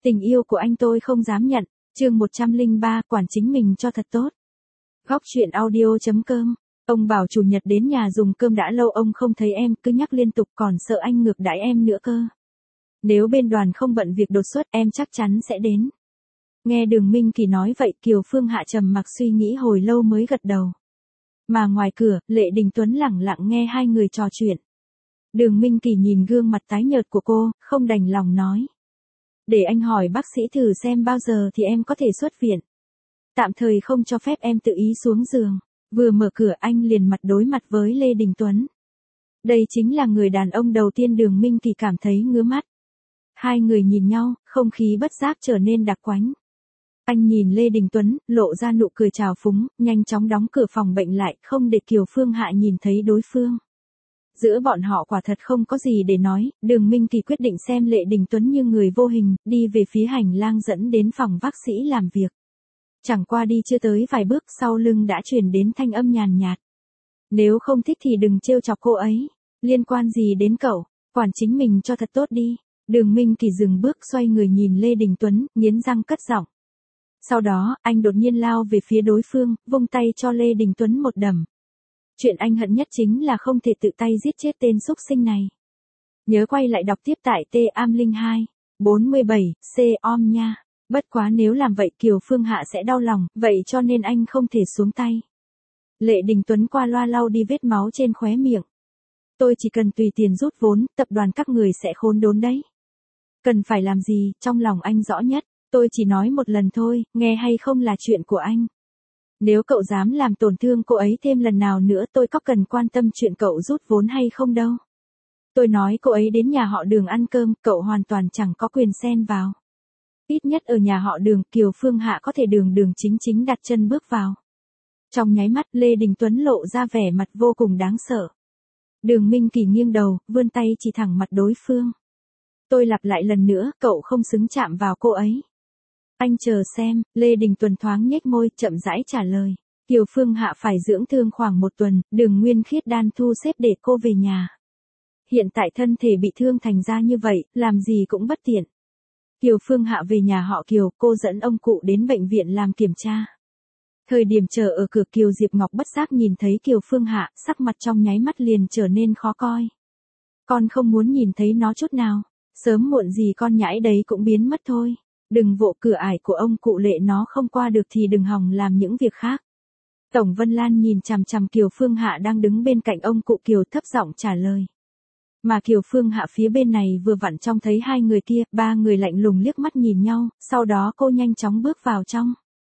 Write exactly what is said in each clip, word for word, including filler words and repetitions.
Tình yêu của anh tôi không dám nhận. Chương một trăm lẻ ba, quản chính mình cho thật tốt. Góc truyện audio chấm com. Ông bảo chủ nhật đến nhà dùng cơm đã lâu ông không thấy em, cứ nhắc liên tục còn sợ anh ngược đãi em nữa cơ. Nếu bên đoàn không bận việc đột xuất em chắc chắn sẽ đến. Nghe Đường Minh Kỳ nói vậy Kiều Phương Hạ trầm mặc suy nghĩ hồi lâu mới gật đầu. Mà ngoài cửa, Lệ Đình Tuấn lẳng lặng nghe hai người trò chuyện. Đường Minh Kỳ nhìn gương mặt tái nhợt của cô, không đành lòng nói. Để anh hỏi bác sĩ thử xem bao giờ thì em có thể xuất viện. Tạm thời không cho phép em tự ý xuống giường. Vừa mở cửa anh liền mặt đối mặt với Lê Đình Tuấn. Đây chính là người đàn ông đầu tiên Đường Minh Kỳ cảm thấy ngứa mắt. Hai người nhìn nhau, không khí bất giác trở nên đặc quánh. Anh nhìn Lê Đình Tuấn, lộ ra nụ cười trào phúng, nhanh chóng đóng cửa phòng bệnh lại, không để Kiều Phương Hạ nhìn thấy đối phương. Giữa bọn họ quả thật không có gì để nói, Đường Minh Kỳ quyết định xem Lệ Đình Tuấn như người vô hình, đi về phía hành lang dẫn đến phòng bác sĩ làm việc. Chẳng qua đi chưa tới vài bước sau lưng đã truyền đến thanh âm nhàn nhạt. Nếu không thích thì đừng trêu chọc cô ấy, liên quan gì đến cậu, quản chính mình cho thật tốt đi. Đường Minh Kỳ dừng bước xoay người nhìn Lê Đình Tuấn, nghiến răng cất giọng. Sau đó, anh đột nhiên lao về phía đối phương, vung tay cho Lê Đình Tuấn một đầm. Chuyện anh hận nhất chính là không thể tự tay giết chết tên xúc sinh này. Nhớ quay lại đọc tiếp tại T A M linh hai, bốn mươi bảy, C O M nha. Bất quá nếu làm vậy Kiều Phương Hạ sẽ đau lòng, vậy cho nên anh không thể xuống tay. Lệ Đình Tuấn qua loa lau đi vết máu trên khóe miệng. Tôi chỉ cần tùy tiền rút vốn, tập đoàn các người sẽ khốn đốn đấy. Cần phải làm gì, trong lòng anh rõ nhất, tôi chỉ nói một lần thôi, nghe hay không là chuyện của anh. Nếu cậu dám làm tổn thương cô ấy thêm lần nào nữa tôi có cần quan tâm chuyện cậu rút vốn hay không đâu. Tôi nói cô ấy đến nhà họ Đường ăn cơm, cậu hoàn toàn chẳng có quyền xen vào. Ít nhất ở nhà họ Đường, Kiều Phương Hạ có thể đường đường chính chính đặt chân bước vào. Trong nháy mắt Lê Đình Tuấn lộ ra vẻ mặt vô cùng đáng sợ. Đường Minh Kỳ nghiêng đầu, vươn tay chỉ thẳng mặt đối phương. Tôi lặp lại lần nữa, cậu không xứng chạm vào cô ấy. Anh chờ xem, Lê Đình Tuấn thoáng nhếch môi, chậm rãi trả lời. Kiều Phương Hạ phải dưỡng thương khoảng một tuần, Đường Nguyên Khiết đan thu xếp để cô về nhà. Hiện tại thân thể bị thương thành ra như vậy, làm gì cũng bất tiện. Kiều Phương Hạ về nhà họ Kiều, cô dẫn ông cụ đến bệnh viện làm kiểm tra. Thời điểm chờ ở cửa Kiều Diệp Ngọc bất giác nhìn thấy Kiều Phương Hạ, sắc mặt trong nháy mắt liền trở nên khó coi. Con không muốn nhìn thấy nó chút nào, sớm muộn gì con nhãi đấy cũng biến mất thôi. Đừng vỗ cửa ải của ông cụ Lệ nó không qua được thì đừng hòng làm những việc khác. Tổng Vân Lan nhìn chằm chằm Kiều Phương Hạ đang đứng bên cạnh ông cụ Kiều thấp giọng trả lời. Mà Kiều Phương Hạ phía bên này vừa vặn trông thấy hai người kia, ba người lạnh lùng liếc mắt nhìn nhau, sau đó cô nhanh chóng bước vào trong.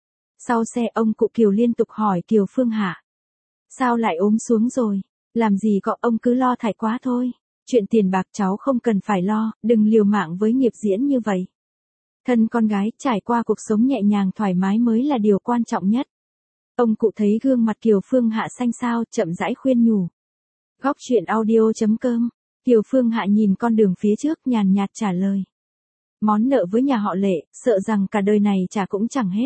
Sau xe ông cụ Kiều liên tục hỏi Kiều Phương Hạ. Sao lại ốm xuống rồi? Làm gì có ông cứ lo thải quá thôi. Chuyện tiền bạc cháu không cần phải lo, đừng liều mạng với nghiệp diễn như vậy. Thân con gái trải qua cuộc sống nhẹ nhàng thoải mái mới là điều quan trọng nhất. Ông cụ thấy gương mặt Kiều Phương Hạ xanh xao, chậm rãi khuyên nhủ. Góc truyện audio chấm com. Kiều Phương Hạ nhìn con đường phía trước nhàn nhạt trả lời. Món nợ với nhà họ Lệ, sợ rằng cả đời này trả cũng chẳng hết.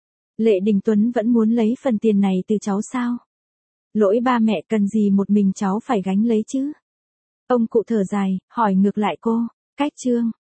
Lệ Đình Tuấn vẫn muốn lấy phần tiền này từ cháu sao? Lỗi ba mẹ cần gì một mình cháu phải gánh lấy chứ? Ông cụ thở dài, hỏi ngược lại cô. Cách chương.